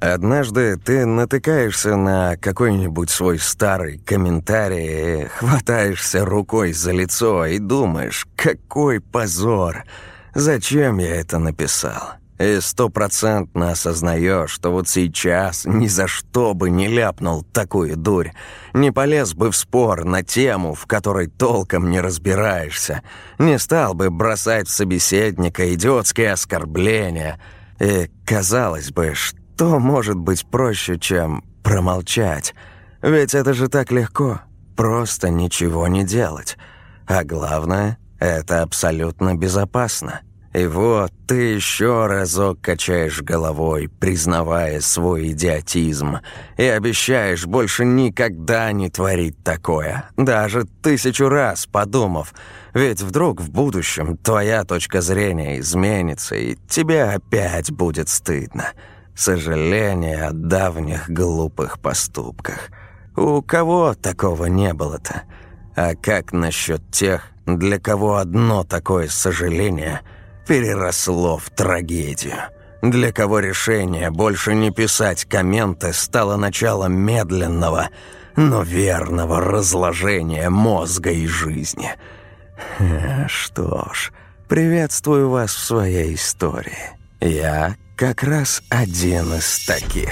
Однажды ты натыкаешься на какой-нибудь свой старый комментарий и хватаешься рукой за лицо и думаешь, какой позор, зачем я это написал? И 100% осознаешь, что вот сейчас ни за что бы не ляпнул такую дурь, не полез бы в спор на тему, в которой толком не разбираешься, не стал бы бросать в собеседника идиотские оскорбления. И, казалось бы, что может быть проще, чем промолчать? Ведь это же так легко, просто ничего не делать. А главное, это абсолютно безопасно. И вот ты еще разок качаешь головой, признавая свой идиотизм, и обещаешь больше никогда не творить такое, даже 1000 раз подумав, ведь вдруг в будущем твоя точка зрения изменится, и тебе опять будет стыдно. Сожаление о давних глупых поступках. У кого такого не было-то? А как насчет тех, для кого одно такое сожаление переросло в трагедию? Для кого решение больше не писать комменты стало началом медленного, но верного разложения мозга и жизни? Что ж, приветствую вас в своей истории. Я как раз один из таких.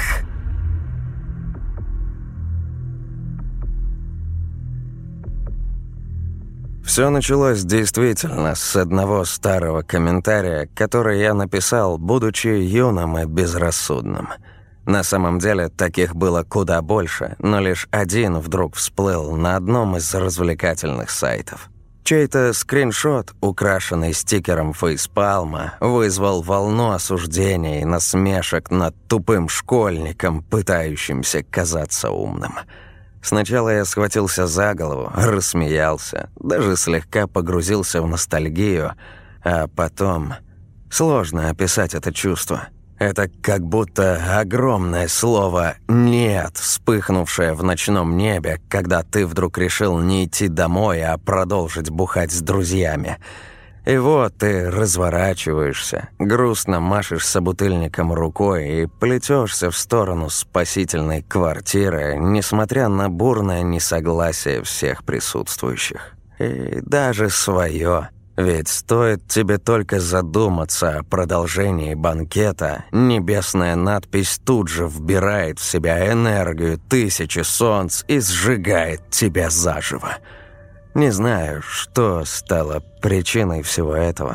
Все началось действительно с одного старого комментария, который я написал, будучи юным и безрассудным. На самом деле таких было куда больше, но лишь один вдруг всплыл на одном из развлекательных сайтов. Чей-то скриншот, украшенный стикером фейспалма, вызвал волну осуждений и насмешек над тупым школьником, пытающимся казаться умным. Сначала я схватился за голову, рассмеялся, даже слегка погрузился в ностальгию, а потом... Сложно описать это чувство. Это как будто огромное слово «нет», вспыхнувшее в ночном небе, когда ты вдруг решил не идти домой, а продолжить бухать с друзьями. И вот ты разворачиваешься, грустно машешь собутыльником рукой и плетешься в сторону спасительной квартиры, несмотря на бурное несогласие всех присутствующих. И даже свое. Ведь стоит тебе только задуматься о продолжении банкета, небесная надпись тут же вбирает в себя энергию 1000 солнц и сжигает тебя заживо. Не знаю, что стало причиной всего этого.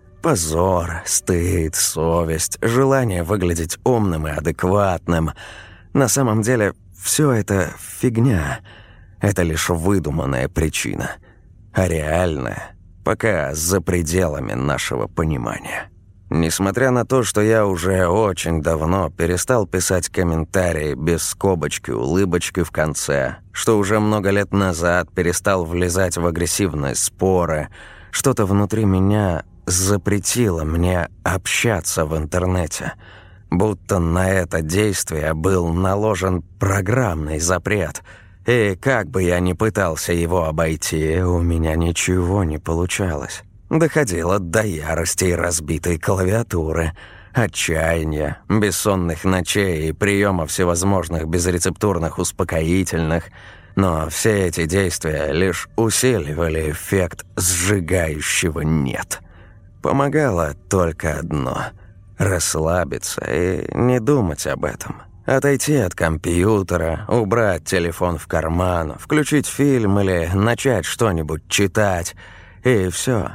Позор, стыд, совесть, желание выглядеть умным и адекватным. На самом деле, все это фигня. Это лишь выдуманная причина. А реальная пока за пределами нашего понимания. Несмотря на то, что я уже очень давно перестал писать комментарии без скобочки-улыбочки в конце, что уже много лет назад перестал влезать в агрессивные споры, что-то внутри меня запретило мне общаться в интернете. Будто на это действие был наложен программный запрет. И как бы я ни пытался его обойти, у меня ничего не получалось. Доходило до ярости и разбитой клавиатуры, отчаяния, бессонных ночей и приема всевозможных безрецептурных успокоительных. Но все эти действия лишь усиливали эффект сжигающего «нет». Помогало только одно – расслабиться и не думать об этом. Отойти от компьютера, убрать телефон в карман, включить фильм или начать что-нибудь читать. И все.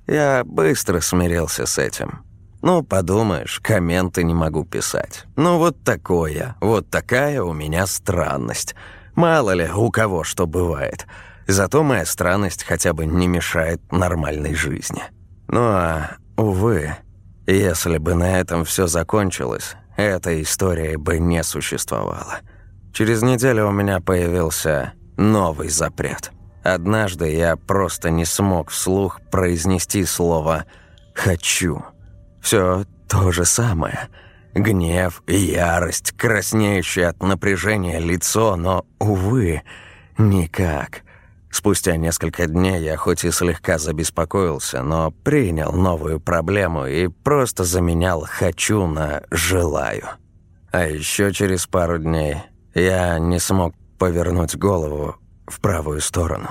Я быстро смирился с этим. Ну, подумаешь, комменты не могу писать. Ну, вот такая у меня странность. Мало ли, у кого что бывает. Зато моя странность хотя бы не мешает нормальной жизни. Ну, а, увы, если бы на этом все закончилось, эта история бы не существовала. Через неделю у меня появился новый запрет. Однажды я просто не смог вслух произнести слово «хочу». Все то же самое. Гнев, ярость, краснеющее от напряжения лицо, но, увы, никак. Спустя несколько дней я хоть и слегка забеспокоился, но принял новую проблему и просто заменял «хочу» на «желаю». А еще через пару дней я не смог повернуть голову в правую сторону.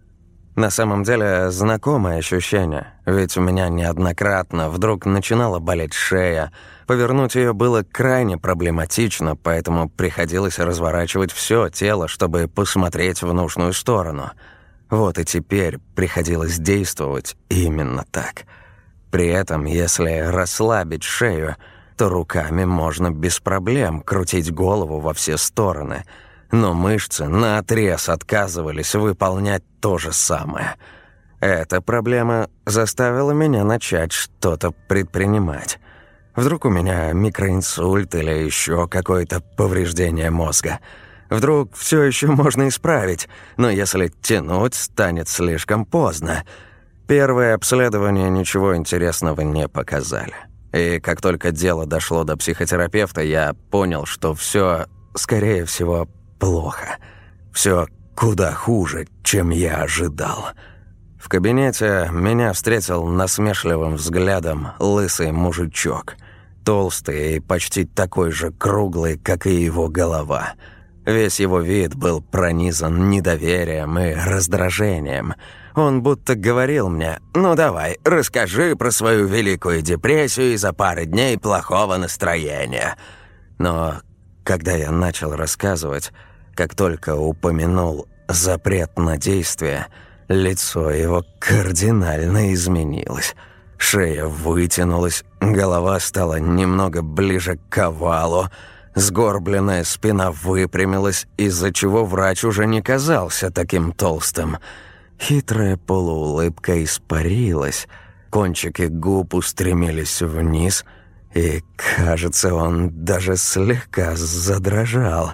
На самом деле, знакомое ощущение, ведь у меня неоднократно вдруг начинала болеть шея. Повернуть ее было крайне проблематично, поэтому приходилось разворачивать все тело, чтобы посмотреть в нужную сторону. Вот и теперь приходилось действовать именно так. При этом, если расслабить шею, то руками можно без проблем крутить голову во все стороны – но мышцы наотрез отказывались выполнять то же самое. Эта проблема заставила меня начать что-то предпринимать. Вдруг у меня микроинсульт или еще какое-то повреждение мозга. Вдруг все еще можно исправить, но если тянуть, станет слишком поздно. Первые обследования ничего интересного не показали. И как только дело дошло до психотерапевта, я понял, что все, скорее всего, плохо. Все куда хуже, чем я ожидал. В кабинете меня встретил насмешливым взглядом лысый мужичок. Толстый и почти такой же круглый, как и его голова. Весь его вид был пронизан недоверием и раздражением. Он будто говорил мне: «Ну давай, расскажи про свою Великую депрессию из-за пары дней плохого настроения». Но когда я начал рассказывать, как только упомянул запрет на действие, лицо его кардинально изменилось. Шея вытянулась, голова стала немного ближе к овалу, сгорбленная спина выпрямилась, из-за чего врач уже не казался таким толстым. Хитрая полуулыбка испарилась, кончики губ устремились вниз, и, кажется, он даже слегка задрожал.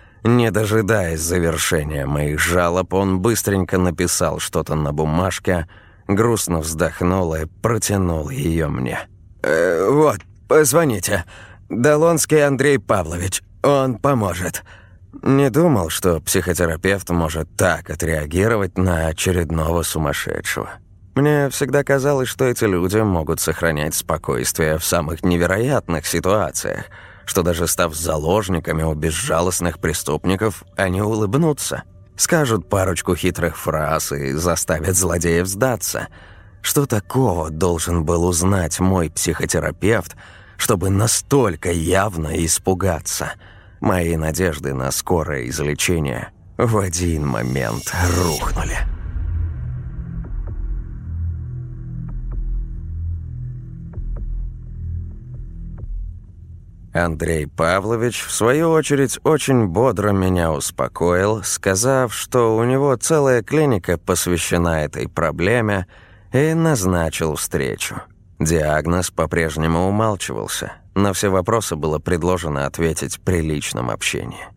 Не дожидаясь завершения моих жалоб, он быстренько написал что-то на бумажке, грустно вздохнул и протянул ее мне. «Вот, позвоните. Долонский Андрей Павлович. Он поможет». Не думал, что психотерапевт может так отреагировать на очередного сумасшедшего. Мне всегда казалось, что эти люди могут сохранять спокойствие в самых невероятных ситуациях, что даже став заложниками у безжалостных преступников, они улыбнутся, скажут парочку хитрых фраз и заставят злодеев сдаться. Что такого должен был узнать мой психотерапевт, чтобы настолько явно испугаться? Мои надежды на скорое излечение в один момент рухнули. Андрей Павлович, в свою очередь, очень бодро меня успокоил, сказав, что у него целая клиника посвящена этой проблеме, и назначил встречу. Диагноз по-прежнему умалчивался. На все вопросы было предложено ответить при личном общении.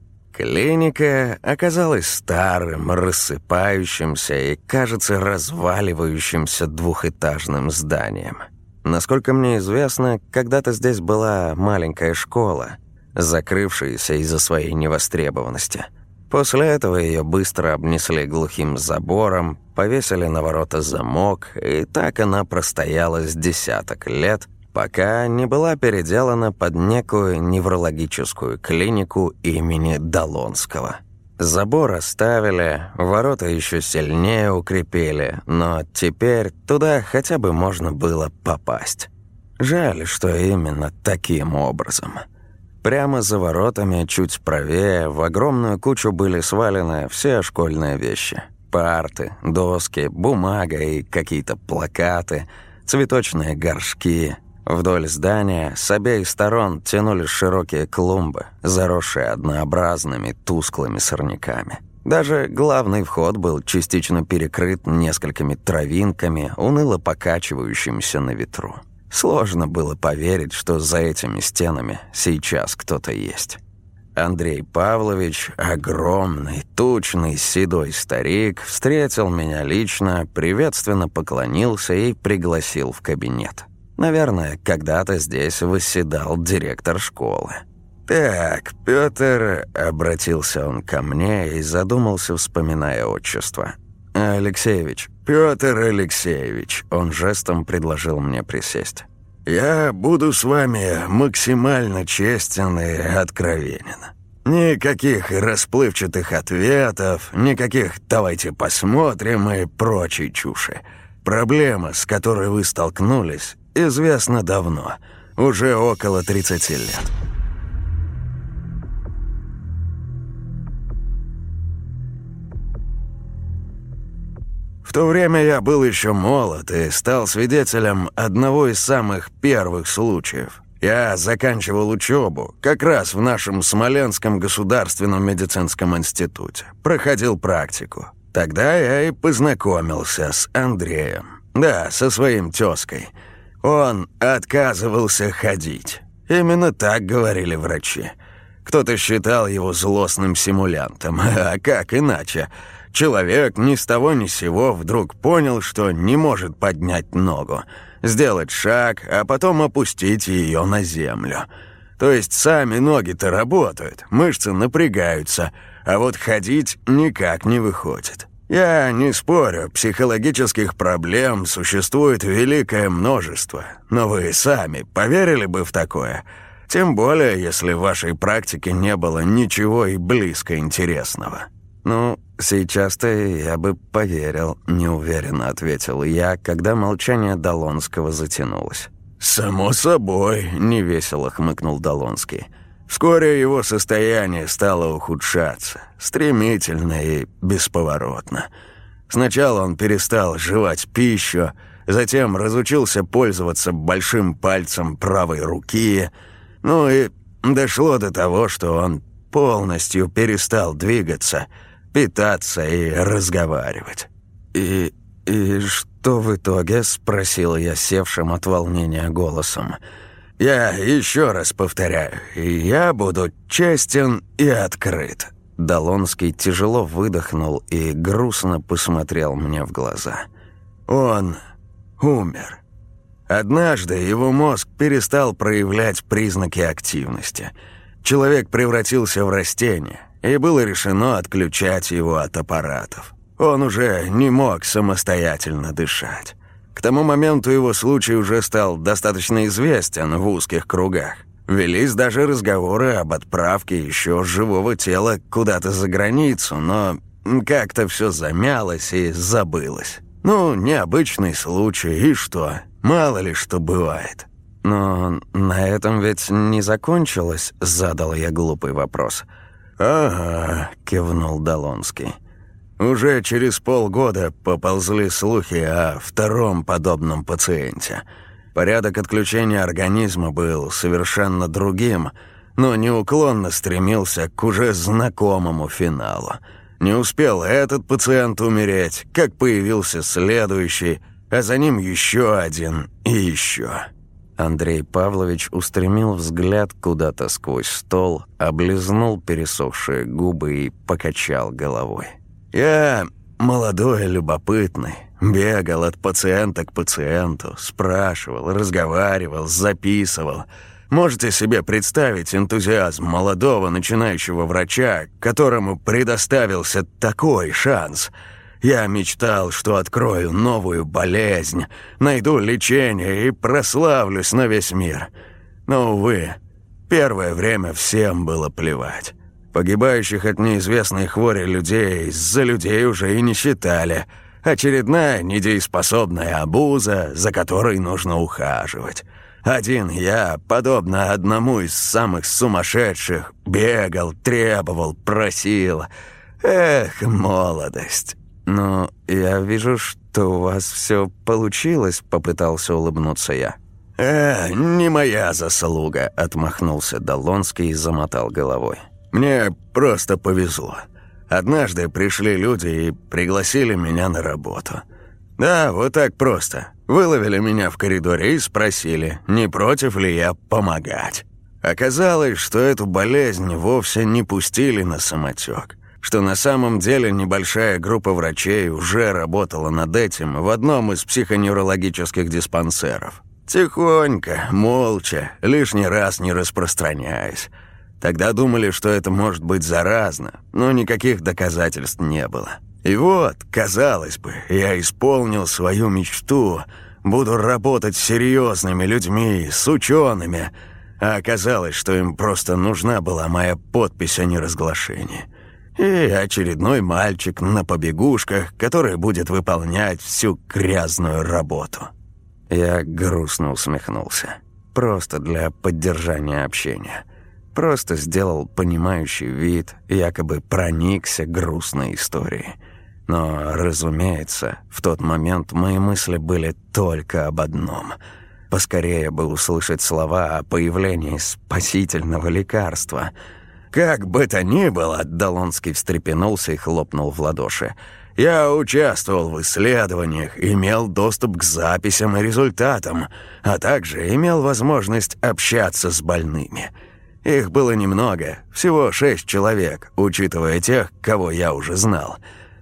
Клиника оказалась старым, рассыпающимся и, кажется, разваливающимся двухэтажным зданием. Насколько мне известно, когда-то здесь была маленькая школа, закрывшаяся из-за своей невостребованности. После этого ее быстро обнесли глухим забором, повесили на ворота замок, и так она простояла с десяток лет, пока не была переделана под некую неврологическую клинику имени Долонского. Забор оставили, ворота еще сильнее укрепили, но теперь туда хотя бы можно было попасть. Жаль, что именно таким образом. Прямо за воротами, чуть правее, в огромную кучу были свалены все школьные вещи. Парты, доски, бумага и какие-то плакаты, цветочные горшки. Вдоль здания с обеих сторон тянулись широкие клумбы, заросшие однообразными тусклыми сорняками. Даже главный вход был частично перекрыт несколькими травинками, уныло покачивающимися на ветру. Сложно было поверить, что за этими стенами сейчас кто-то есть. Андрей Павлович, огромный, тучный, седой старик, встретил меня лично, приветственно поклонился и пригласил в кабинет. Наверное, когда-то здесь восседал директор школы. «Так, Пётр», — обратился он ко мне и задумался, вспоминая отчество. «Алексеевич, Пётр Алексеевич», — он жестом предложил мне присесть. Я буду с вами максимально честен и откровенен. Никаких расплывчатых ответов, никаких «давайте посмотрим» и прочей чуши. Проблема, с которой вы столкнулись, известна давно, уже около 30 лет. В то время я был еще молод и стал свидетелем одного из самых первых случаев. Я заканчивал учебу как раз в нашем Смоленском государственном медицинском институте. Проходил практику. Тогда я и познакомился с Андреем. Да, со своим тезкой. Он отказывался ходить. Именно так говорили врачи. Кто-то считал его злостным симулянтом. А как иначе? Человек ни с того ни с сего вдруг понял, что не может поднять ногу, сделать шаг, а потом опустить ее на землю. То есть сами ноги-то работают, мышцы напрягаются, а вот ходить никак не выходит. Я не спорю, психологических проблем существует великое множество, но вы сами поверили бы в такое? Тем более, если в вашей практике не было ничего и близко интересного. «Ну, сейчас-то я бы поверил», — неуверенно ответил я, когда молчание Долонского затянулось. «Само собой», — невесело хмыкнул Долонский. Вскоре его состояние стало ухудшаться, стремительно и бесповоротно. Сначала он перестал жевать пищу, затем разучился пользоваться большим пальцем правой руки, ну и дошло до того, что он полностью перестал двигаться, питаться и разговаривать. «И что в итоге?» — спросил я севшим от волнения голосом. «Я еще раз повторяю, я буду честен и открыт». Долонский тяжело выдохнул и грустно посмотрел мне в глаза. «Он умер. Однажды его мозг перестал проявлять признаки активности. Человек превратился в растение, и было решено отключать его от аппаратов. Он уже не мог самостоятельно дышать. К тому моменту его случай уже стал достаточно известен в узких кругах. Велись даже разговоры об отправке еще живого тела куда-то за границу, но как-то все замялось и забылось. Ну, необычный случай, и что? Мало ли что бывает». «Но на этом ведь не закончилось?» — задал я глупый вопрос. «Ага», — кивнул Долонский. «Уже через полгода поползли слухи о втором подобном пациенте. Порядок отключения организма был совершенно другим, но неуклонно стремился к уже знакомому финалу. Не успел этот пациент умереть, как появился следующий, а за ним еще один и еще». Андрей Павлович устремил взгляд куда-то сквозь стол, облизнул пересохшие губы и покачал головой. «Я молодой и любопытный, бегал от пациента к пациенту, спрашивал, разговаривал, записывал. Можете себе представить энтузиазм молодого начинающего врача, которому предоставился такой шанс? Я мечтал, что открою новую болезнь, найду лечение и прославлюсь на весь мир. Но, увы, первое время всем было плевать. Погибающих от неизвестной хвори людей за людей уже и не считали. Очередная недееспособная обуза, за которой нужно ухаживать. Один я, подобно одному из самых сумасшедших, бегал, требовал, просил. Эх, молодость!» «Ну, я вижу, что у вас все получилось», — попытался улыбнуться я. Не моя заслуга», — отмахнулся Долонский и замотал головой. «Мне просто повезло. Однажды пришли люди и пригласили меня на работу. Да, вот так просто. Выловили меня в коридоре и спросили, не против ли я помогать. Оказалось, что эту болезнь вовсе не пустили на самотек, что на самом деле небольшая группа врачей уже работала над этим в одном из психоневрологических диспансеров. Тихонько, молча, лишний раз не распространяясь. Тогда думали, что это может быть заразно, но никаких доказательств не было. И вот, казалось бы, я исполнил свою мечту, буду работать с серьезными людьми, с учеными. А оказалось, что им просто нужна была моя подпись о неразглашении. И очередной мальчик на побегушках, который будет выполнять всю грязную работу». Я грустно усмехнулся. Просто для поддержания общения. Просто сделал понимающий вид, якобы проникся грустной историей. Но, разумеется, в тот момент мои мысли были только об одном. Поскорее бы услышать слова о появлении спасительного лекарства. «Как бы то ни было», — Долонский встрепенулся и хлопнул в ладоши, «я участвовал в исследованиях, имел доступ к записям и результатам, а также имел возможность общаться с больными. Их было немного, всего 6 человек, учитывая тех, кого я уже знал.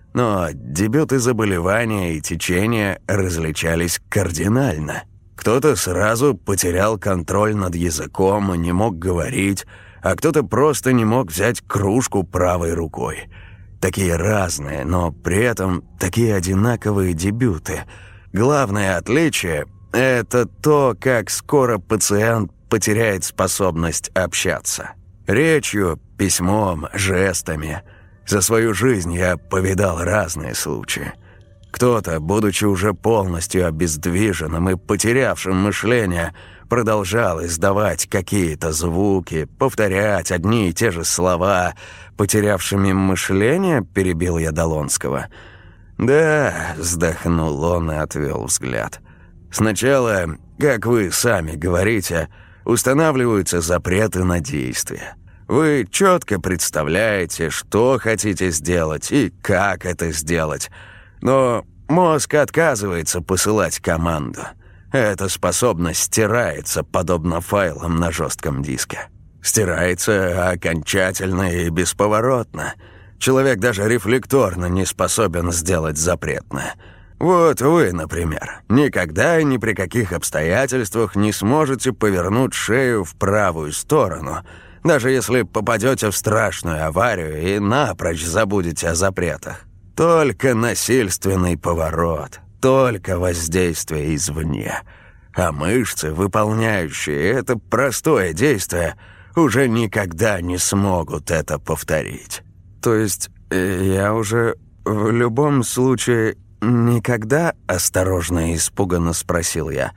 Но дебюты заболевания и течения различались кардинально. Кто-то сразу потерял контроль над языком и не мог говорить, а кто-то просто не мог взять кружку правой рукой. Такие разные, но при этом такие одинаковые дебюты. Главное отличие – это то, как скоро пациент потеряет способность общаться. Речью, письмом, жестами. За свою жизнь я повидал разные случаи. Кто-то, будучи уже полностью обездвиженным и потерявшим мышление, продолжал издавать какие-то звуки, повторять одни и те же слова. «Потерявшими мышление?» – перебил я Долонского. «Да», – вздохнул он и отвел взгляд. «Сначала, как вы сами говорите, устанавливаются запреты на действия. Вы четко представляете, что хотите сделать и как это сделать. Но мозг отказывается посылать команду. Эта способность стирается, подобно файлам на жестком диске. Стирается окончательно и бесповоротно. Человек даже рефлекторно не способен сделать запретное. Вот вы, например, никогда и ни при каких обстоятельствах не сможете повернуть шею в правую сторону, даже если попадете в страшную аварию и напрочь забудете о запретах. Только насильственный поворот, только воздействие извне. А мышцы, выполняющие это простое действие, уже никогда не смогут это повторить. То есть я уже в любом случае никогда, осторожно и испуганно спросил я.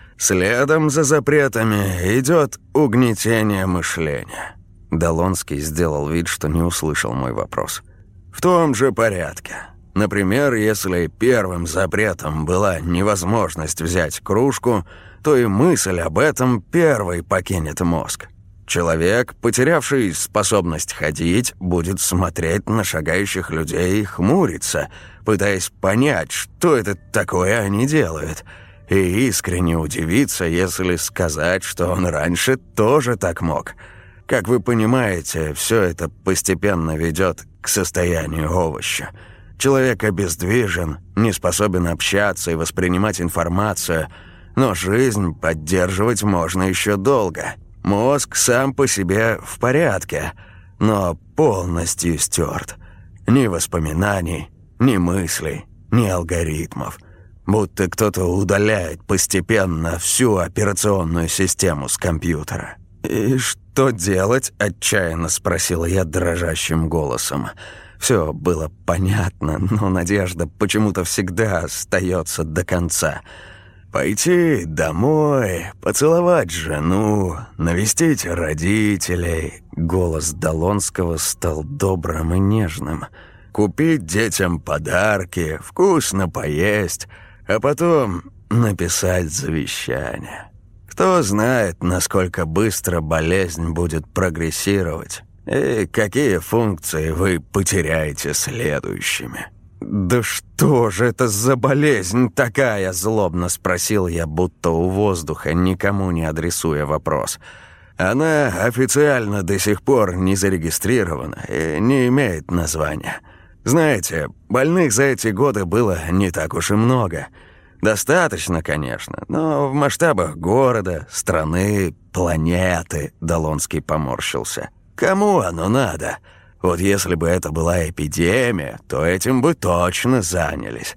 Следом за запретами идет угнетение мышления. Долонский сделал вид, что не услышал мой вопрос. В том же порядке. Например, если первым запретом была невозможность взять кружку, то и мысль об этом первой покинет мозг. Человек, потерявший способность ходить, будет смотреть на шагающих людей и хмуриться, пытаясь понять, что это такое они делают, и искренне удивиться, если сказать, что он раньше тоже так мог. Как вы понимаете, все это постепенно ведет к состоянию овоща. Человек обездвижен, не способен общаться и воспринимать информацию, но жизнь поддерживать можно еще долго. Мозг сам по себе в порядке, но полностью стерт. Ни воспоминаний, ни мыслей, ни алгоритмов. Будто кто-то удаляет постепенно всю операционную систему с компьютера. «И что делать?» – отчаянно спросила я дрожащим голосом. Все было понятно, но надежда почему-то всегда остается до конца. Пойти домой, поцеловать жену, навестить родителей. Голос Долонского стал добрым и нежным. Купить детям подарки, вкусно поесть, а потом написать завещание. Кто знает, насколько быстро болезнь будет прогрессировать и какие функции вы потеряете следующими. «Да что же это за болезнь такая?» – злобно спросил я, будто у воздуха, никому не адресуя вопрос. «Она официально до сих пор не зарегистрирована и не имеет названия. Знаете, больных за эти годы было не так уж и много. Достаточно, конечно, но в масштабах города, страны, планеты», – Долонский поморщился. «Кому оно надо? Вот если бы это была эпидемия, то этим бы точно занялись.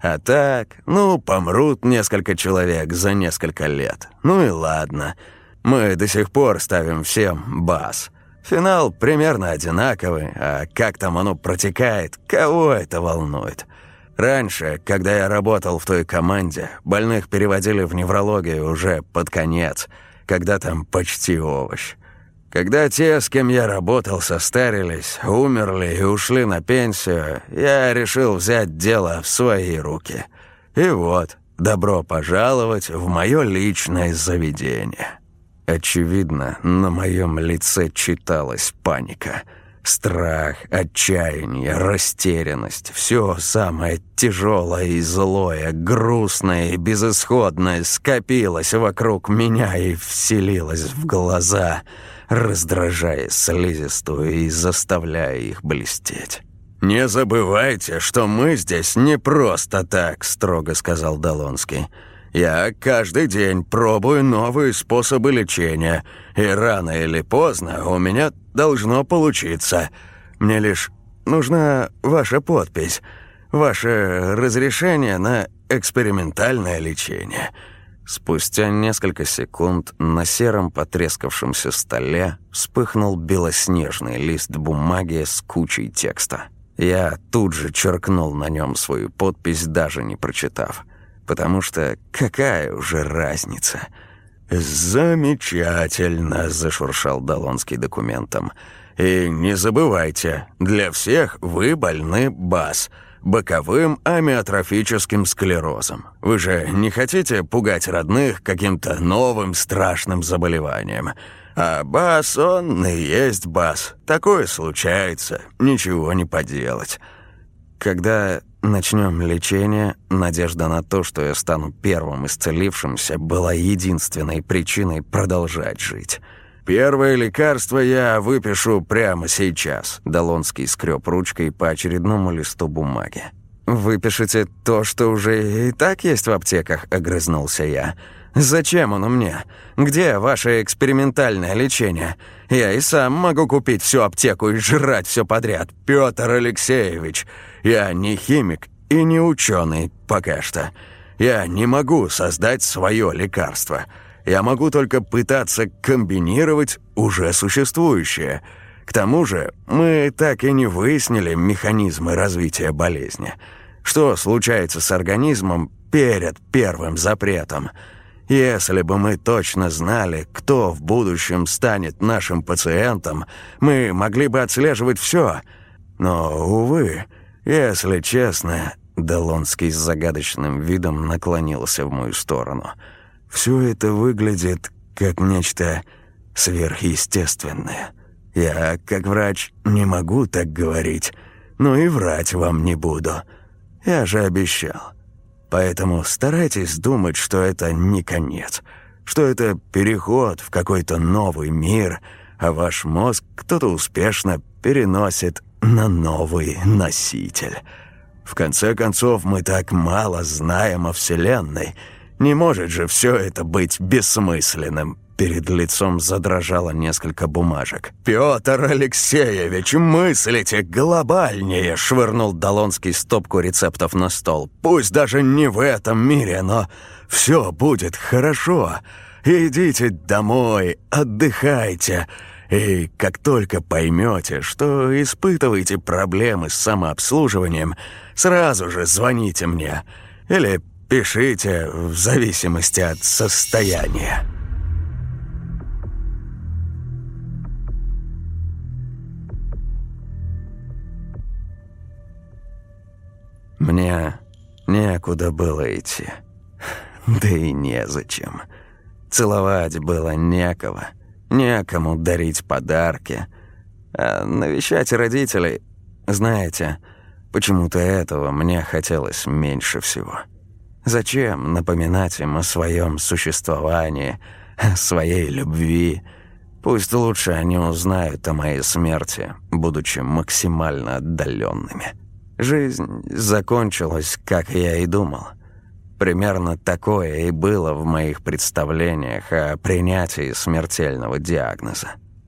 А так, помрут несколько человек за несколько лет. Ну и ладно. Мы до сих пор ставим всем бас. Финал примерно одинаковый, а как там оно протекает, кого это волнует? Раньше, когда я работал в той команде, больных переводили в неврологию уже под конец, когда там почти овощ. Когда те, с кем я работал, состарились, умерли и ушли на пенсию, я решил взять дело в свои руки. И вот, добро пожаловать в мое личное заведение». Очевидно, на моем лице читалась паника. Страх, отчаяние, растерянность. Все самое тяжелое и злое, грустное и безысходное скопилось вокруг меня и вселилось в глаза, раздражая слизистую и заставляя их блестеть. «Не забывайте, что мы здесь не просто так», — строго сказал Долонский. «Я каждый день пробую новые способы лечения, и рано или поздно у меня должно получиться. Мне лишь нужна ваша подпись, ваше разрешение на экспериментальное лечение». Спустя несколько секунд на сером потрескавшемся столе вспыхнул белоснежный лист бумаги с кучей текста. Я тут же черкнул на нем свою подпись, даже не прочитав. Потому что какая уже разница? «Замечательно», — зашуршал Долонский документом. «И не забывайте, для всех вы больны БАС, боковым амиотрофическим склерозом. Вы же не хотите пугать родных каким-то новым страшным заболеванием? А БАС, он и есть БАС. Такое случается, ничего не поделать». Когда начнем лечение, надежда на то, что я стану первым исцелившимся, была единственной причиной продолжать жить. «Первое лекарство я выпишу прямо сейчас», — Долонский скреб ручкой по очередному листу бумаги. «Выпишите то, что уже и так есть в аптеках», — огрызнулся я. «Зачем оно мне? Где ваше экспериментальное лечение? Я и сам могу купить всю аптеку и жрать все подряд. Петр Алексеевич, я не химик и не ученый пока что. Я не могу создать свое лекарство. Я могу только пытаться комбинировать уже существующее. К тому же мы так и не выяснили механизмы развития болезни. Что случается с организмом перед первым запретом? Если бы мы точно знали, кто в будущем станет нашим пациентом, мы могли бы отслеживать все. Но, увы, если честно...» Долонский с загадочным видом наклонился в мою сторону. «Все это выглядит как нечто сверхъестественное. Я, как врач, не могу так говорить, но и врать вам не буду. Я же обещал. Поэтому старайтесь думать, что это не конец, что это переход в какой-то новый мир, а ваш мозг кто-то успешно переносит на новый носитель. В конце концов, мы так мало знаем о Вселенной. Не может же все это быть бессмысленным». Перед лицом задрожало несколько бумажек. «Петр Алексеевич, мыслите глобальнее!» — швырнул Долонский стопку рецептов на стол. «Пусть даже не в этом мире, но все будет хорошо. Идите домой, отдыхайте. И как только поймете, что испытываете проблемы с самообслуживанием, сразу же звоните мне или пишите в зависимости от состояния». Мне некуда было идти. Да и незачем. Целовать было некого. Некому дарить подарки. А навещать родителей... Знаете, почему-то этого мне хотелось меньше всего. Зачем напоминать им о своем существовании, о своей любви? Пусть лучше они узнают о моей смерти, будучи максимально отдаленными. Жизнь закончилась, как я и думал. Примерно такое и было в моих представлениях о принятии смертельного диагноза.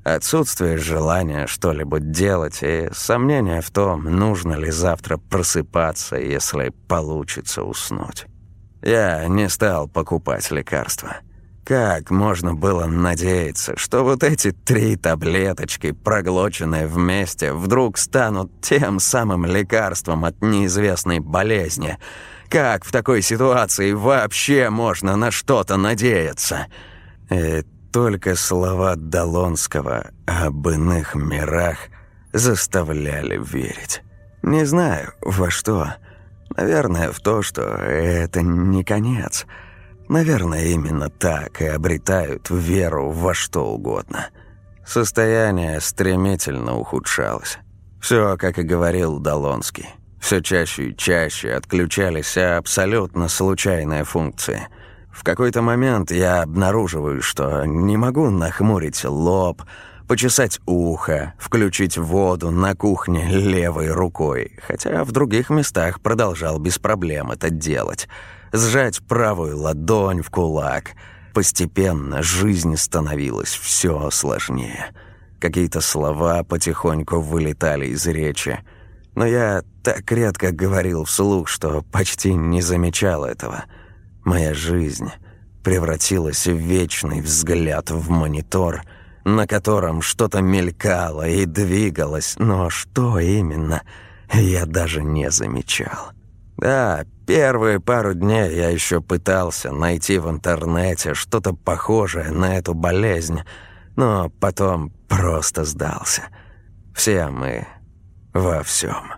Отсутствие желания что-либо делать и сомнения в том, нужно ли завтра просыпаться, если получится уснуть. Я не стал покупать лекарства. Как можно было надеяться, что вот эти 3 таблеточки, проглоченные вместе, вдруг станут тем самым лекарством от неизвестной болезни? Как в такой ситуации вообще можно на что-то надеяться? И только слова Долонского об иных мирах заставляли верить. Не знаю, во что. Наверное, в то, что это не конец. Наверное, именно так и обретают веру во что угодно. Состояние стремительно ухудшалось. Все, как и говорил Долонский. Все чаще и чаще отключались абсолютно случайные функции. В какой-то момент я обнаруживаю, что не могу нахмурить лоб, почесать ухо, включить воду на кухне левой рукой, хотя в других местах продолжал без проблем это делать. Сжать правую ладонь в кулак. Постепенно жизнь становилась все сложнее. Какие-то слова потихоньку вылетали из речи. Но я так редко говорил вслух, что почти не замечал этого. Моя жизнь превратилась в вечный взгляд в монитор, на котором что-то мелькало и двигалось, но что именно, я даже не замечал. Да, первые пару дней я еще пытался найти в интернете что-то похожее на эту болезнь, но потом просто сдался. Всем и во всем.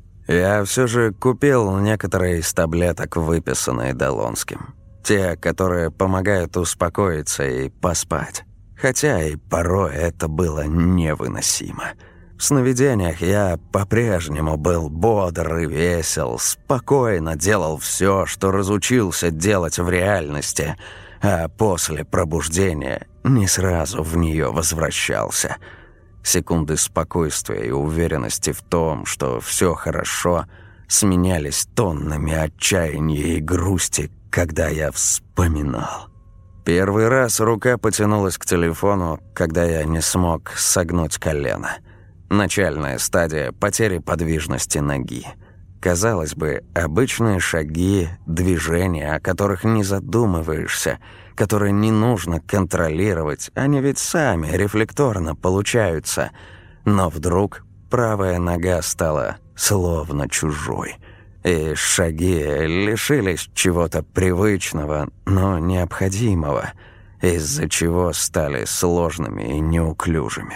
Я все же купил некоторые из таблеток, выписанные Долонским. Те, которые помогают успокоиться и поспать. Хотя и порой это было невыносимо. В сновидениях я по-прежнему был бодр и весел, спокойно делал все, что разучился делать в реальности, а после пробуждения не сразу в нее возвращался. Секунды спокойствия и уверенности в том, что все хорошо, сменялись тоннами отчаяния и грусти, когда я вспоминал. Первый раз рука потянулась к телефону, когда я не смог согнуть колено. Начальная стадия потери подвижности ноги. Казалось бы, обычные шаги, движения, о которых не задумываешься, которые не нужно контролировать, они ведь сами рефлекторно получаются. Но вдруг правая нога стала словно чужой. И шаги лишились чего-то привычного, но необходимого, из-за чего стали сложными и неуклюжими.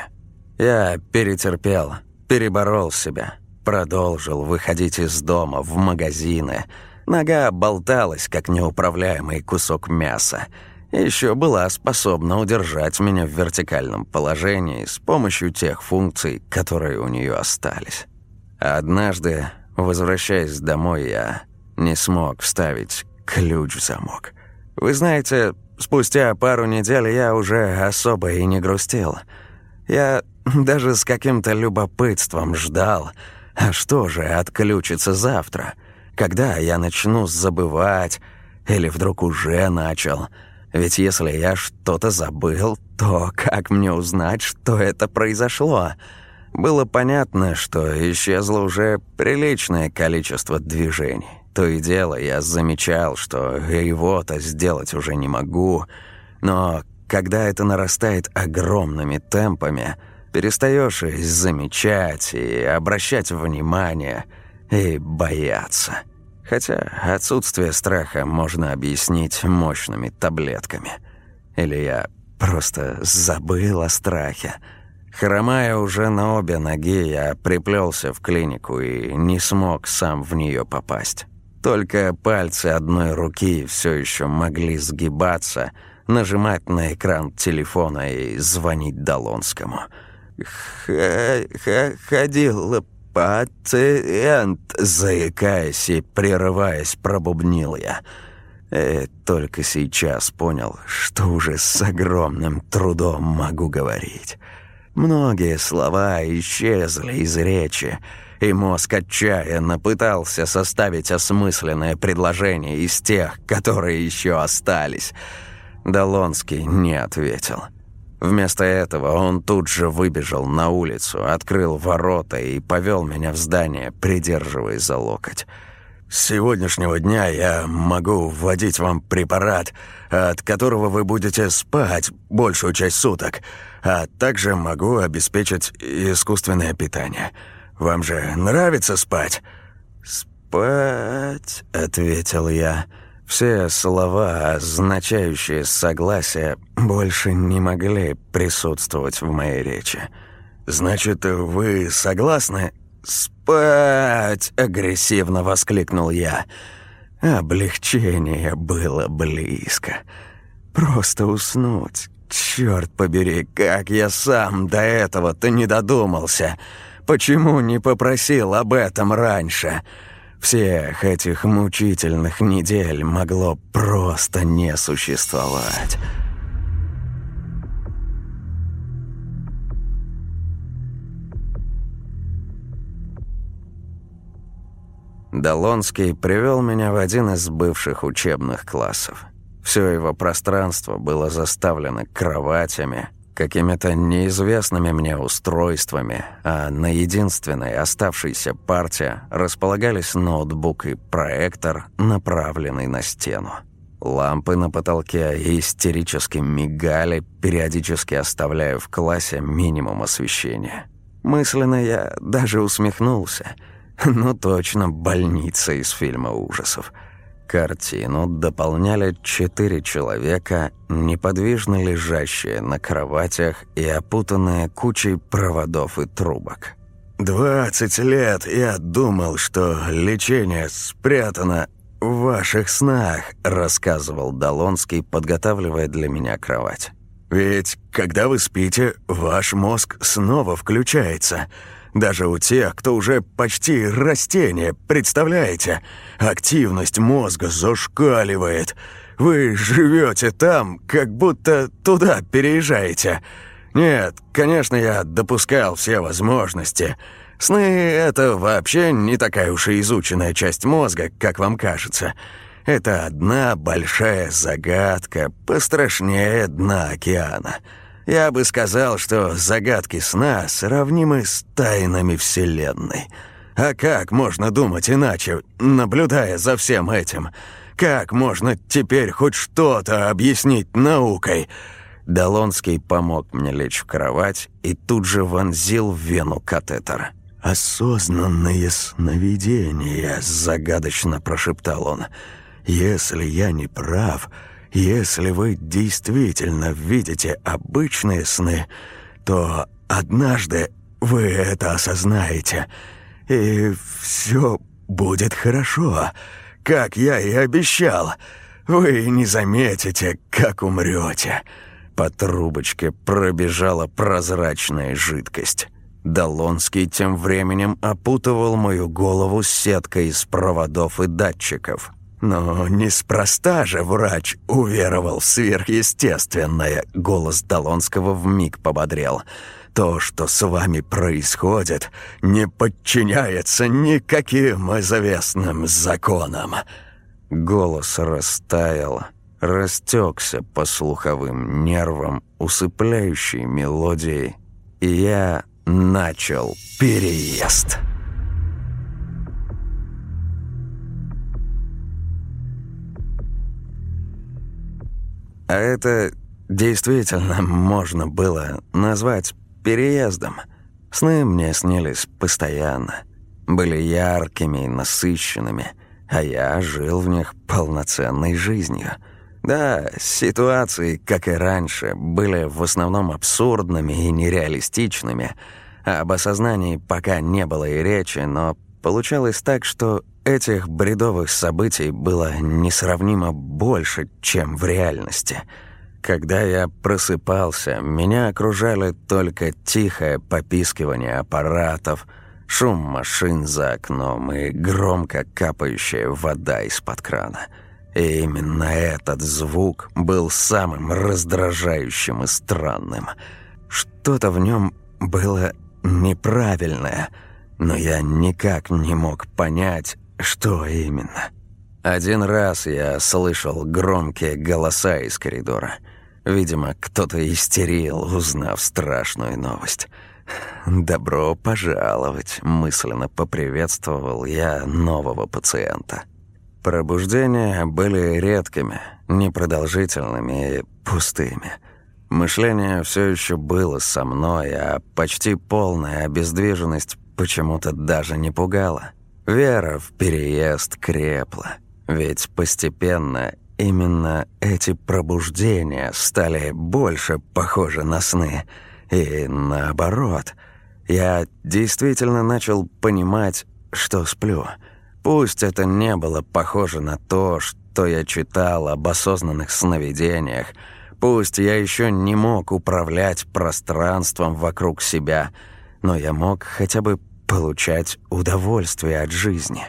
Я перетерпел, переборол себя, продолжил выходить из дома в магазины. Нога болталась, как неуправляемый кусок мяса. Еще была способна удержать меня в вертикальном положении с помощью тех функций, которые у нее остались. Однажды, возвращаясь домой, я не смог вставить ключ в замок. Вы знаете, спустя пару недель я уже особо и не грустил. Я даже с каким-то любопытством ждал, а что же отключится завтра, когда я начну забывать или вдруг уже начал. Ведь если я что-то забыл, то как мне узнать, что это произошло? Было понятно, что исчезло уже приличное количество движений. То и дело я замечал, что его-то сделать уже не могу. Но когда это нарастает огромными темпами, перестаешь и замечать, и обращать внимание, и бояться. Хотя отсутствие страха можно объяснить мощными таблетками. Или я просто забыл о страхе. Хромая уже на обе ноги, я приплелся в клинику и не смог сам в нее попасть. Только пальцы одной руки все еще могли сгибаться, нажимать на экран телефона и звонить Долонскому. «Ходил пациент», заикаясь и прерываясь, пробубнил я. И только сейчас понял, что уже с огромным трудом могу говорить. Многие слова исчезли из речи, и мозг отчаянно пытался составить осмысленное предложение из тех, которые еще остались. Долонский не ответил. Вместо этого он тут же выбежал на улицу, открыл ворота и повел меня в здание, придерживая за локоть. «С сегодняшнего дня я могу вводить вам препарат, от которого вы будете спать большую часть суток, а также могу обеспечить искусственное питание. Вам же нравится спать?» «Спать», — ответил я. Все слова, означающие согласие, больше не могли присутствовать в моей речи. «Значит, вы согласны?» «Спать!» — агрессивно воскликнул я. Облегчение было близко. Просто уснуть. Черт побери, как я сам до этого-то не додумался. Почему не попросил об этом раньше? Всех этих мучительных недель могло просто не существовать. Долонский привел меня в один из бывших учебных классов. Все его пространство было заставлено кроватями, какими-то неизвестными мне устройствами, а на единственной оставшейся парте располагались ноутбук и проектор, направленный на стену. Лампы на потолке истерически мигали, периодически оставляя в классе минимум освещения. Мысленно я даже усмехнулся. Ну точно, больница из фильма ужасов. Картину дополняли 4 человека, неподвижно лежащие на кроватях и опутанные кучей проводов и трубок. 20 лет я думал, что лечение спрятано в ваших снах», — рассказывал Долонский, подготавливая для меня кровать. «Ведь когда вы спите, ваш мозг снова включается. Даже у тех, кто уже почти растение, представляете? Активность мозга зашкаливает. Вы живете там, как будто туда переезжаете. Нет, конечно, я допускал все возможности. Сны — это вообще не такая уж и изученная часть мозга, как вам кажется. Это одна большая загадка, пострашнее дна океана. Я бы сказал, что загадки сна сравнимы с тайнами Вселенной. А как можно думать иначе, наблюдая за всем этим? Как можно теперь хоть что-то объяснить наукой?» Долонский помог мне лечь в кровать и тут же вонзил в вену катетер. «Осознанные сновидения», — загадочно прошептал он. «Если я не прав, если вы действительно видите обычные сны, то однажды вы это осознаете, и все будет хорошо, как я и обещал. Вы не заметите, как умрете». По трубочке пробежала прозрачная жидкость. Долонский тем временем опутывал мою голову сеткой из проводов и датчиков. «Но неспроста же врач уверовал в сверхъестественное», — голос Долонского вмиг пободрел. «То, что с вами происходит, не подчиняется никаким известным законам». Голос растаял, растекся по слуховым нервам усыпляющей мелодией, и я начал переезд. А это действительно можно было назвать переездом. Сны мне снились постоянно. Были яркими и насыщенными, а я жил в них полноценной жизнью. Да, ситуации, как и раньше, были в основном абсурдными и нереалистичными. Об осознании пока не было и речи, но получалось так, что этих бредовых событий было несравнимо больше, чем в реальности. Когда я просыпался, меня окружали только тихое попискивание аппаратов, шум машин за окном и громко капающая вода из-под крана. И именно этот звук был самым раздражающим и странным. Что-то в нем было неправильное, но я никак не мог понять, что именно. Один раз я слышал громкие голоса из коридора. Видимо, кто-то истерил, узнав страшную новость. «Добро пожаловать», — мысленно поприветствовал я нового пациента. Пробуждения были редкими, непродолжительными и пустыми. Мышление все еще было со мной, а почти полная обездвиженность почему-то даже не пугала. Вера в переезд крепла, ведь постепенно именно эти пробуждения стали больше похожи на сны. И наоборот, я действительно начал понимать, что сплю. Пусть это не было похоже на то, что я читал об осознанных сновидениях, пусть я еще не мог управлять пространством вокруг себя, но я мог хотя бы получать удовольствие от жизни.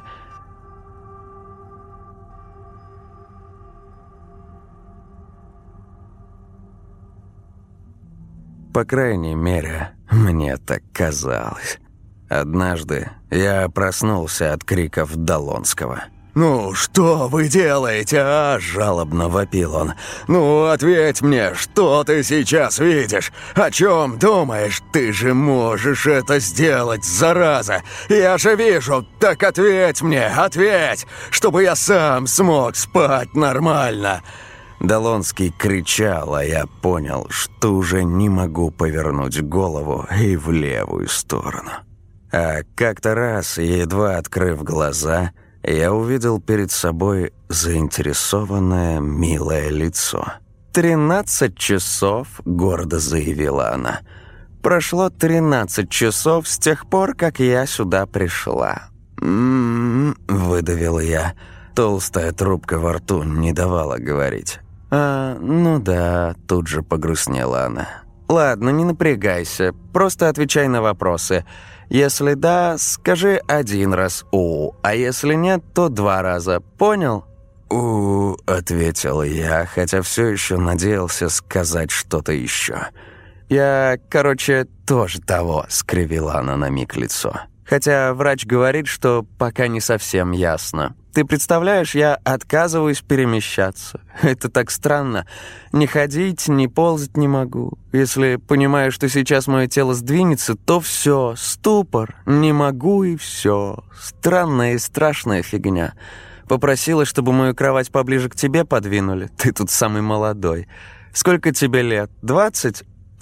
По крайней мере, мне так казалось. Однажды я проснулся от криков Долонского. «Ну, что вы делаете, а?» – жалобно вопил он. «Ну, ответь мне, что ты сейчас видишь? О чем думаешь? Ты же можешь это сделать, зараза! Я же вижу! Так ответь мне, ответь! Чтобы я сам смог спать нормально!» Долонский кричал, а я понял, что уже не могу повернуть голову и в левую сторону. А как-то раз, едва открыв глаза, я увидел перед собой заинтересованное, милое лицо. 13 часов», — гордо заявила она. «Прошло 13 часов с тех пор, как я сюда пришла». Выдавил я. Толстая трубка во рту не давала говорить. Ну да», — тут же погрустнела она. «Ладно, не напрягайся, просто отвечай на вопросы. Если да, скажи 1 раз «у», а если нет, то 2 раза. Понял?» «У», — ответил я, хотя все еще надеялся сказать что-то еще. «Я, тоже того», — скривила она на миг лицо. «Хотя врач говорит, что пока не совсем ясно. Ты представляешь, я отказываюсь перемещаться. Это так странно. Ни ходить, ни ползать не могу. Если понимаю, что сейчас мое тело сдвинется, то все, ступор. Не могу и все. Странная и страшная фигня. Попросила, чтобы мою кровать поближе к тебе подвинули. Ты тут самый молодой. Сколько тебе лет? 20?»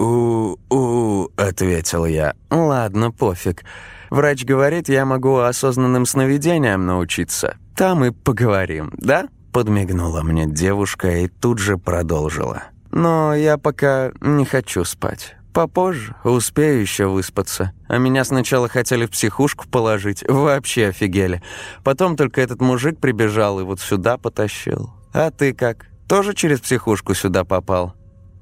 ответил я. «Ладно, пофиг. Врач говорит, я могу осознанным сновидениям научиться. Там и поговорим, да?» Подмигнула мне девушка и тут же продолжила. «Но я пока не хочу спать. Попозже, успею еще выспаться. А меня сначала хотели в психушку положить. Вообще офигели. Потом только этот мужик прибежал и вот сюда потащил. А ты как? Тоже через психушку сюда попал?»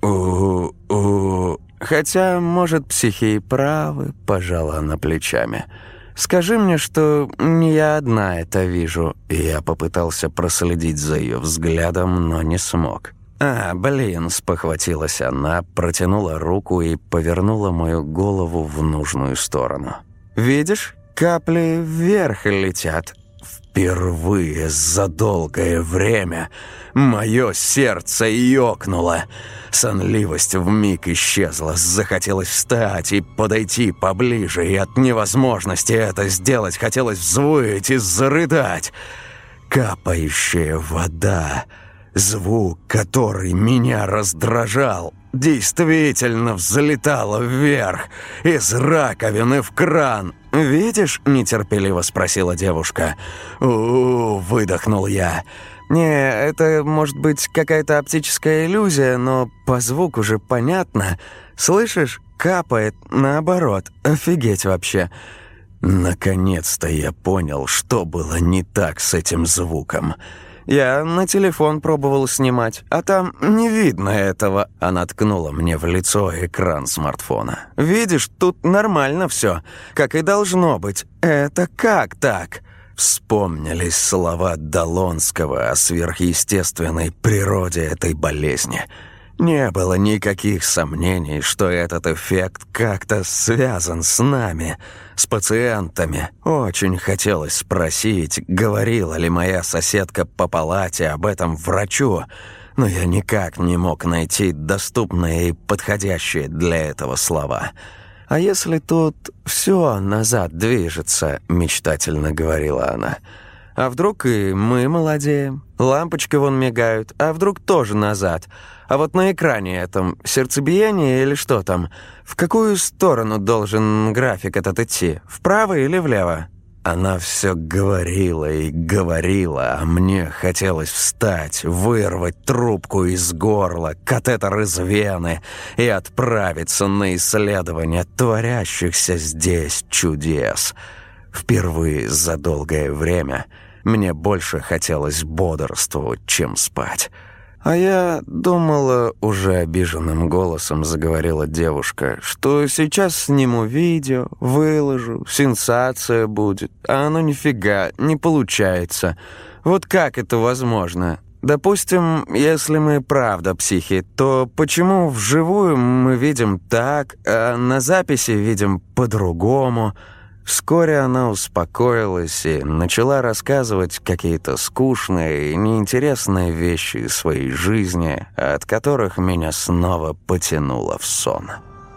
«Хотя, может, психи и правы», — пожала она плечами. «Скажи мне, что не я одна это вижу». Я попытался проследить за ее взглядом, но не смог. Спохватилась она, протянула руку и повернула мою голову в нужную сторону. «Видишь, капли вверх летят». Впервые за долгое время мое сердце ёкнуло. Сонливость вмиг исчезла, захотелось встать и подойти поближе, и от невозможности это сделать хотелось взвыть и зарыдать. Капающая вода, звук, который меня раздражал, действительно взлетала вверх, из раковины в кран. «Видишь?» – нетерпеливо спросила девушка. Выдохнул я. «Не, это может быть какая-то оптическая иллюзия, но по звуку же понятно. Слышишь? Капает, наоборот. Офигеть вообще». Наконец-то я понял, что было не так с этим звуком. «Я на телефон пробовал снимать, а там не видно этого». Она ткнула мне в лицо экран смартфона. «Видишь, тут нормально все, как и должно быть. Это как так?» Вспомнились слова Долонского о сверхъестественной природе этой болезни. Не было никаких сомнений, что этот эффект как-то связан с нами, с пациентами. Очень хотелось спросить, говорила ли моя соседка по палате об этом врачу, но я никак не мог найти доступные и подходящие для этого слова. «А если тут все назад движется?» – мечтательно говорила она. «А вдруг и мы молодеем? Лампочки вон мигают, а вдруг тоже назад? А вот на экране этом сердцебиение или что там? В какую сторону должен график этот идти? Вправо или влево?» Она все говорила и говорила, а мне хотелось встать, вырвать трубку из горла, катетер из вены и отправиться на исследование творящихся здесь чудес. Впервые за долгое время мне больше хотелось бодрствовать, чем спать. «А я думала», — уже обиженным голосом заговорила девушка, «что сейчас сниму видео, выложу, сенсация будет, а оно нифига не получается. Вот как это возможно? Допустим, если мы правда психи, то почему вживую мы видим так, а на записи видим по-другому?» Вскоре она успокоилась и начала рассказывать какие-то скучные и неинтересные вещи из своей жизни, от которых меня снова потянуло в сон.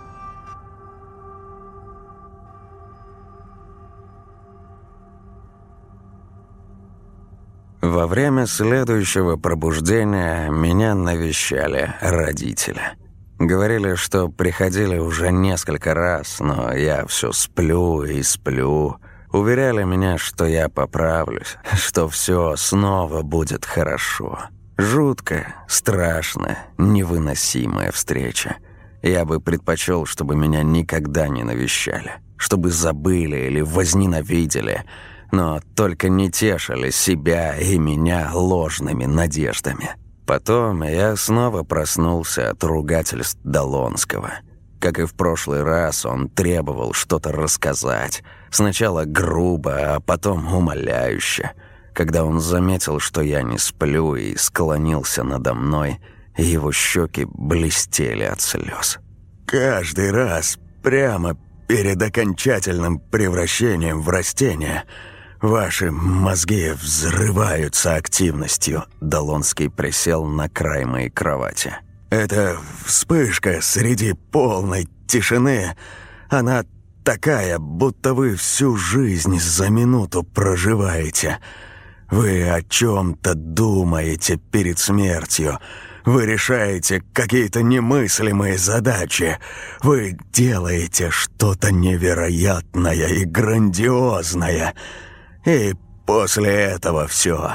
Во время следующего пробуждения меня навещали родители. Говорили, что приходили уже несколько раз, но я все сплю и сплю. Уверяли меня, что я поправлюсь, что все снова будет хорошо. Жуткая, страшная, невыносимая встреча. Я бы предпочел, чтобы меня никогда не навещали, чтобы забыли или возненавидели, но только не тешили себя и меня ложными надеждами. Потом я снова проснулся от ругательств Долонского. Как и в прошлый раз, он требовал что-то рассказать. Сначала грубо, а потом умоляюще. Когда он заметил, что я не сплю, и склонился надо мной, его щеки блестели от слез. «Каждый раз, прямо перед окончательным превращением в растение, ваши мозги взрываются активностью». Долонский присел на край моей кровати. «Эта вспышка среди полной тишины, она такая, будто вы всю жизнь за минуту проживаете. Вы о чем-то думаете перед смертью. Вы решаете какие-то немыслимые задачи. Вы делаете что-то невероятное и грандиозное. И после этого все.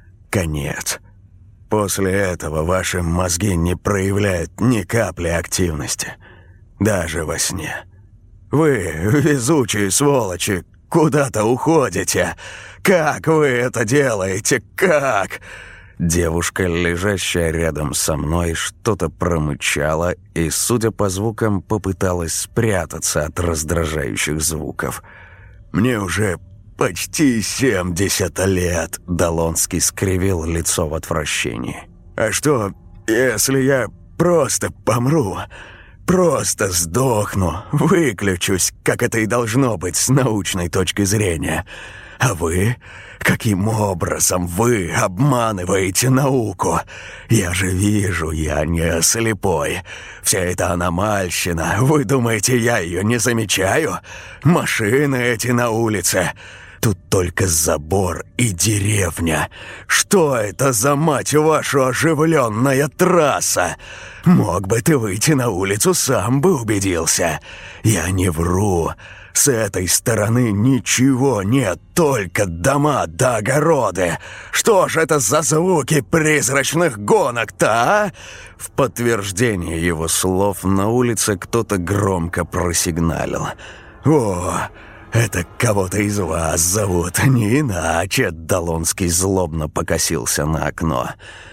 Конец. После этого ваши мозги не проявляют ни капли активности. Даже во сне. Вы, везучие сволочи, куда-то уходите. Как вы это делаете? Как?» Девушка, лежащая рядом со мной, что-то промычала и, судя по звукам, попыталась спрятаться от раздражающих звуков. «Мне уже почти 70 лет», — Долонский скривил лицо в отвращении. «А что, если я просто помру? Просто сдохну, выключусь, как это и должно быть с научной точки зрения. А вы? Каким образом вы обманываете науку? Я же вижу, я не слепой. Вся эта аномальщина, вы думаете, я ее не замечаю? Машины эти на улице. Тут только забор и деревня. Что это за, мать вашу, оживленная трасса? Мог бы ты выйти на улицу, сам бы убедился. Я не вру. С этой стороны ничего нет, только дома да огороды. Что ж это за звуки призрачных гонок-то, а?» В подтверждение его слов на улице кто-то громко просигналил. «О, это кого-то из вас зовут, не иначе», — Долонский злобно покосился на окно.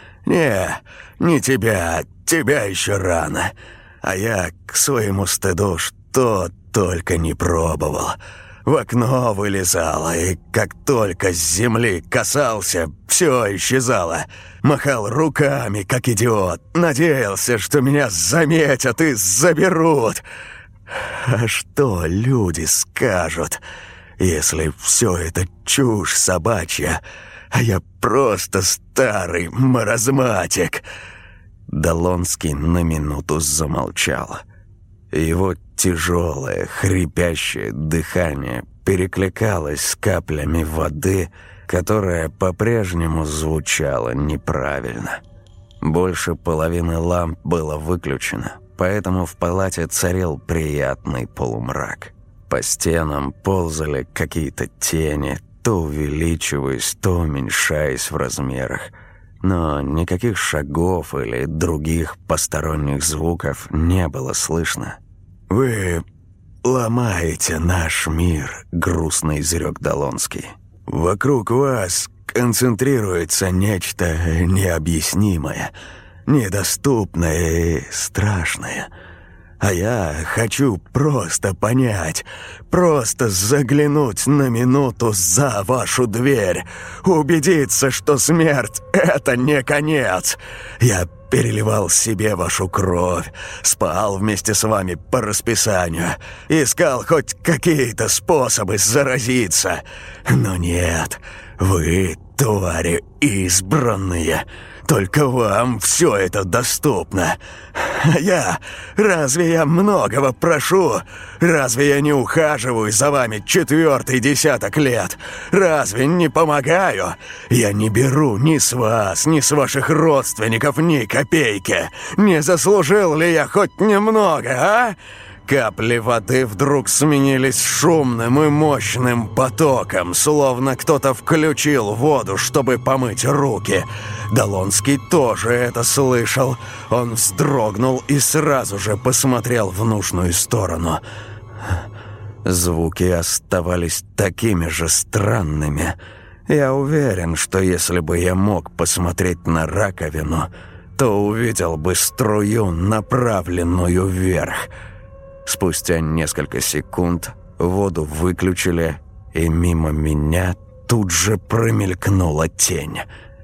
Не тебя, тебя еще рано. А я к своему стыду что только не пробовал. В окно вылезал, и как только с земли касался, все исчезало. Махал руками, как идиот. Надеялся, что меня заметят и заберут. А что люди скажут, если все это чушь собачья, а я просто старый маразматик? Долонский на минуту замолчал. Его тяжелое, хрипящее дыхание перекликалось с каплями воды, которая по-прежнему звучала неправильно. Больше половины ламп было выключено, поэтому в палате царил приятный полумрак. По стенам ползали какие-то тени, то увеличиваясь, то уменьшаясь в размерах. Но никаких шагов или других посторонних звуков не было слышно. «Вы ломаете наш мир», — грустно изрек Долонский. «Вокруг вас концентрируется нечто необъяснимое, недоступное и страшное. А я хочу просто понять, просто заглянуть на минуту за вашу дверь, убедиться, что смерть — это не конец. Я переливал себе вашу кровь, спал вместе с вами по расписанию, искал хоть какие-то способы заразиться. Но нет, вы, твари избранные, только вам все это доступно. Разве я многого прошу? Разве я не ухаживаю за вами 4-й десяток лет? Разве не помогаю? Я не беру ни с вас, ни с ваших родственников ни копейки. Не заслужил ли я хоть немного, а?» Капли воды вдруг сменились шумным и мощным потоком, словно кто-то включил воду, чтобы помыть руки. Долонский тоже это слышал. Он вздрогнул и сразу же посмотрел в нужную сторону. Звуки оставались такими же странными. Я уверен, что если бы я мог посмотреть на раковину, то увидел бы струю, направленную вверх. Спустя несколько секунд воду выключили, и мимо меня тут же промелькнула тень.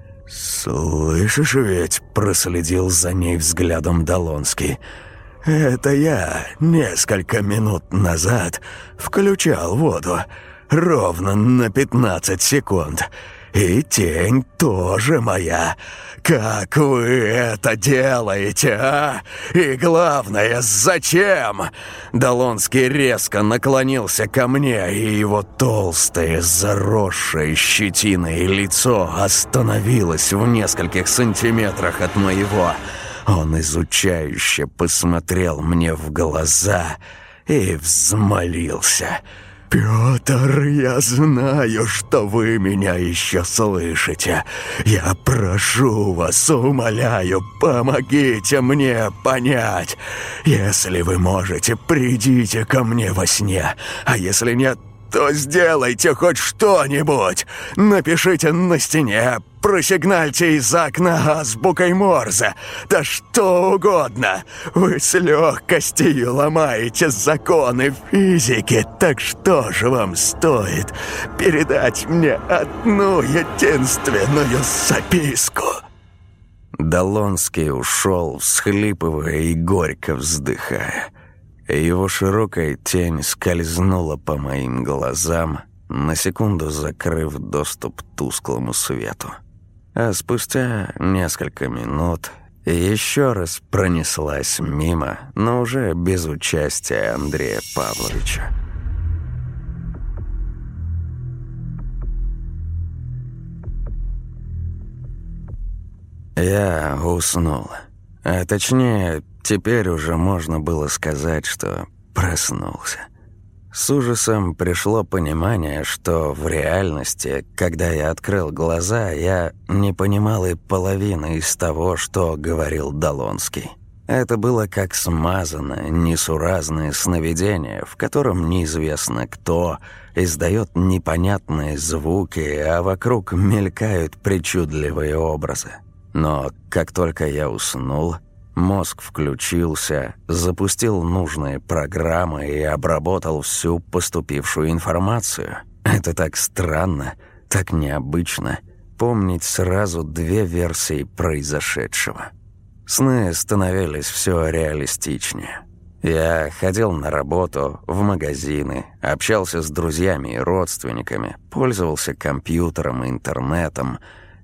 «Слышишь ведь?» – проследил за ней взглядом Долонский. «Это я несколько минут назад включал воду, ровно на 15 секунд. И тень тоже моя. Как вы это делаете, а? И главное, зачем?» Долонский резко наклонился ко мне, и его толстое, заросшее щетиной лицо остановилось в нескольких сантиметрах от моего. Он изучающе посмотрел мне в глаза и взмолился. «Пётр, я знаю, что вы меня еще слышите. Я прошу вас, умоляю, помогите мне понять. Если вы можете, придите ко мне во сне, а если нет, то сделайте хоть что-нибудь. Напишите на стене, просигнальте из окна азбукой Морзе, да что угодно. Вы с легкостью ломаете законы физики, так что же вам стоит передать мне одну единственную записку?» Долонский ушел, всхлипывая и горько вздыхая. Его широкая тень скользнула по моим глазам, на секунду закрыв доступ к тусклому свету. А спустя несколько минут еще раз пронеслась мимо, но уже без участия Андрея Павловича. Я уснул. А точнее, теперь уже можно было сказать, что проснулся. С ужасом пришло понимание, что в реальности, когда я открыл глаза, я не понимал и половины из того, что говорил Долонский. Это было как смазанное, несуразное сновидение, в котором неизвестно кто издает непонятные звуки, а вокруг мелькают причудливые образы. Но как только я уснул, мозг включился, запустил нужные программы и обработал всю поступившую информацию. Это так странно, так необычно — помнить сразу 2 версии произошедшего. Сны становились все реалистичнее. Я ходил на работу, в магазины, общался с друзьями и родственниками, пользовался компьютером и интернетом.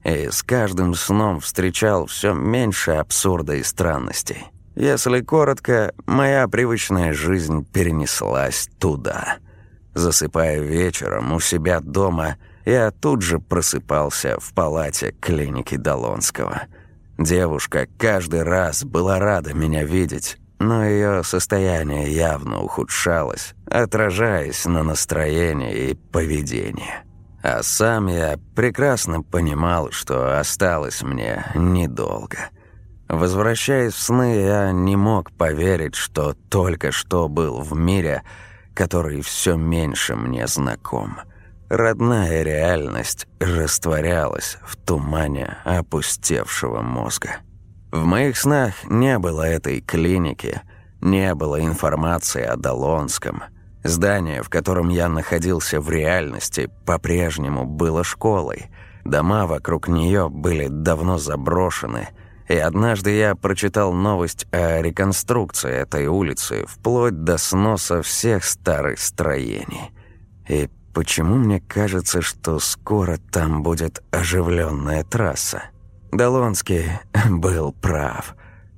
И с каждым сном встречал все меньше абсурда и странностей. Если коротко, моя привычная жизнь перенеслась туда. Засыпая вечером у себя дома, я тут же просыпался в палате клиники Долонского. Девушка каждый раз была рада меня видеть, но ее состояние явно ухудшалось, отражаясь на настроении и поведении. А сам я прекрасно понимал, что осталось мне недолго. Возвращаясь в сны, я не мог поверить, что только что был в мире, который все меньше мне знаком. Родная реальность растворялась в тумане опустевшего мозга. В моих снах не было этой клиники, не было информации о Долонском. Здание, в котором я находился в реальности, по-прежнему было школой. Дома вокруг нее были давно заброшены, и однажды я прочитал новость о реконструкции этой улицы вплоть до сноса всех старых строений. И почему мне кажется, что скоро там будет оживленная трасса? Долонский был прав.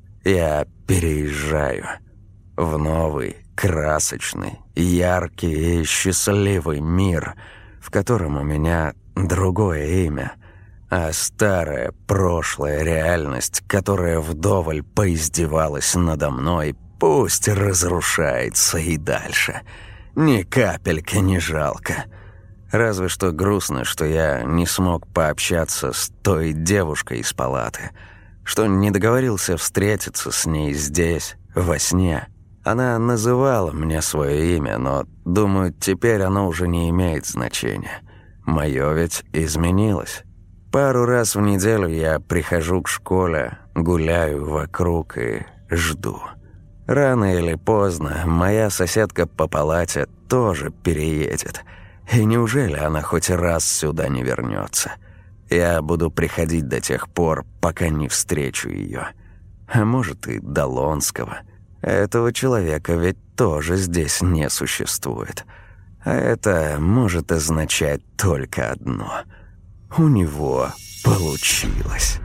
Я переезжаю в новый, красочный, яркий и счастливый мир, в котором у меня другое имя, а старая прошлая реальность, которая вдоволь поиздевалась надо мной, пусть разрушается и дальше. Ни капельки не жалко. Разве что грустно, что я не смог пообщаться с той девушкой из палаты, что не договорился встретиться с ней здесь, во сне. Она называла мне свое имя, но, думаю, теперь оно уже не имеет значения. Мое ведь изменилось. Пару раз в неделю я прихожу к школе, гуляю вокруг и жду. Рано или поздно моя соседка по палате тоже переедет. И неужели она хоть раз сюда не вернется? Я буду приходить до тех пор, пока не встречу ее. А может, и Долонского. Этого человека ведь тоже здесь не существует. А это может означать только одно. У него получилось.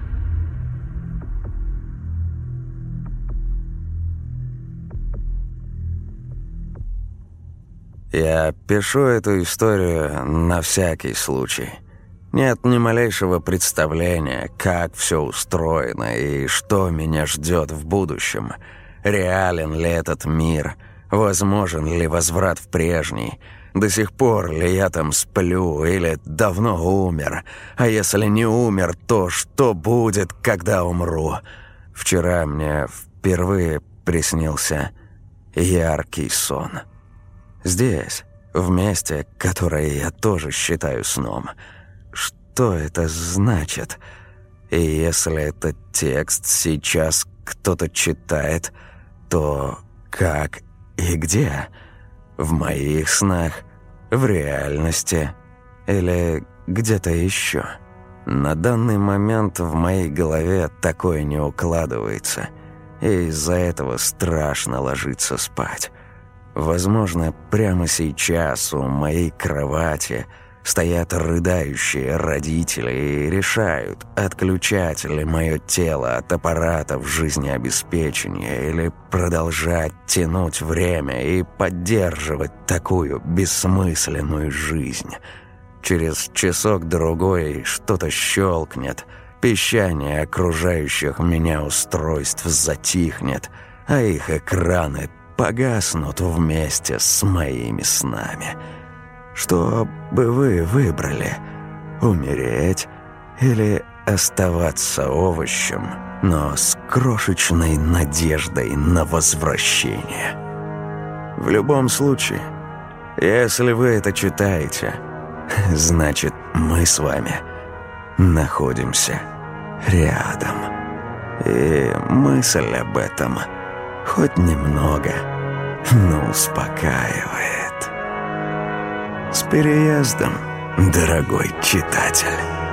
Я пишу эту историю на всякий случай. Нет ни малейшего представления, как все устроено и что меня ждет в будущем. Реален ли этот мир? Возможен ли возврат в прежний? До сих пор ли я там сплю или давно умер? А если не умер, то что будет, когда умру? Вчера мне впервые приснился яркий сон. Здесь, в месте, которое я тоже считаю сном. Что это значит? И если этот текст сейчас кто-то читает, то как и где? В моих снах, в реальности или где-то еще? На данный момент в моей голове такое не укладывается, и из-за этого страшно ложиться спать. Возможно, прямо сейчас у моей кровати стоят рыдающие родители и решают, отключать ли мое тело от аппаратов жизнеобеспечения или продолжать тянуть время и поддерживать такую бессмысленную жизнь. Через часок-другой что-то щелкнет, пищание окружающих меня устройств затихнет, а их экраны погаснут вместе с моими снами. Что бы вы выбрали? Умереть или оставаться овощем, но с крошечной надеждой на возвращение? В любом случае, если вы это читаете, значит, мы с вами находимся рядом. И мысль об этом хоть немного, но успокаивает. С переездом, дорогой читатель.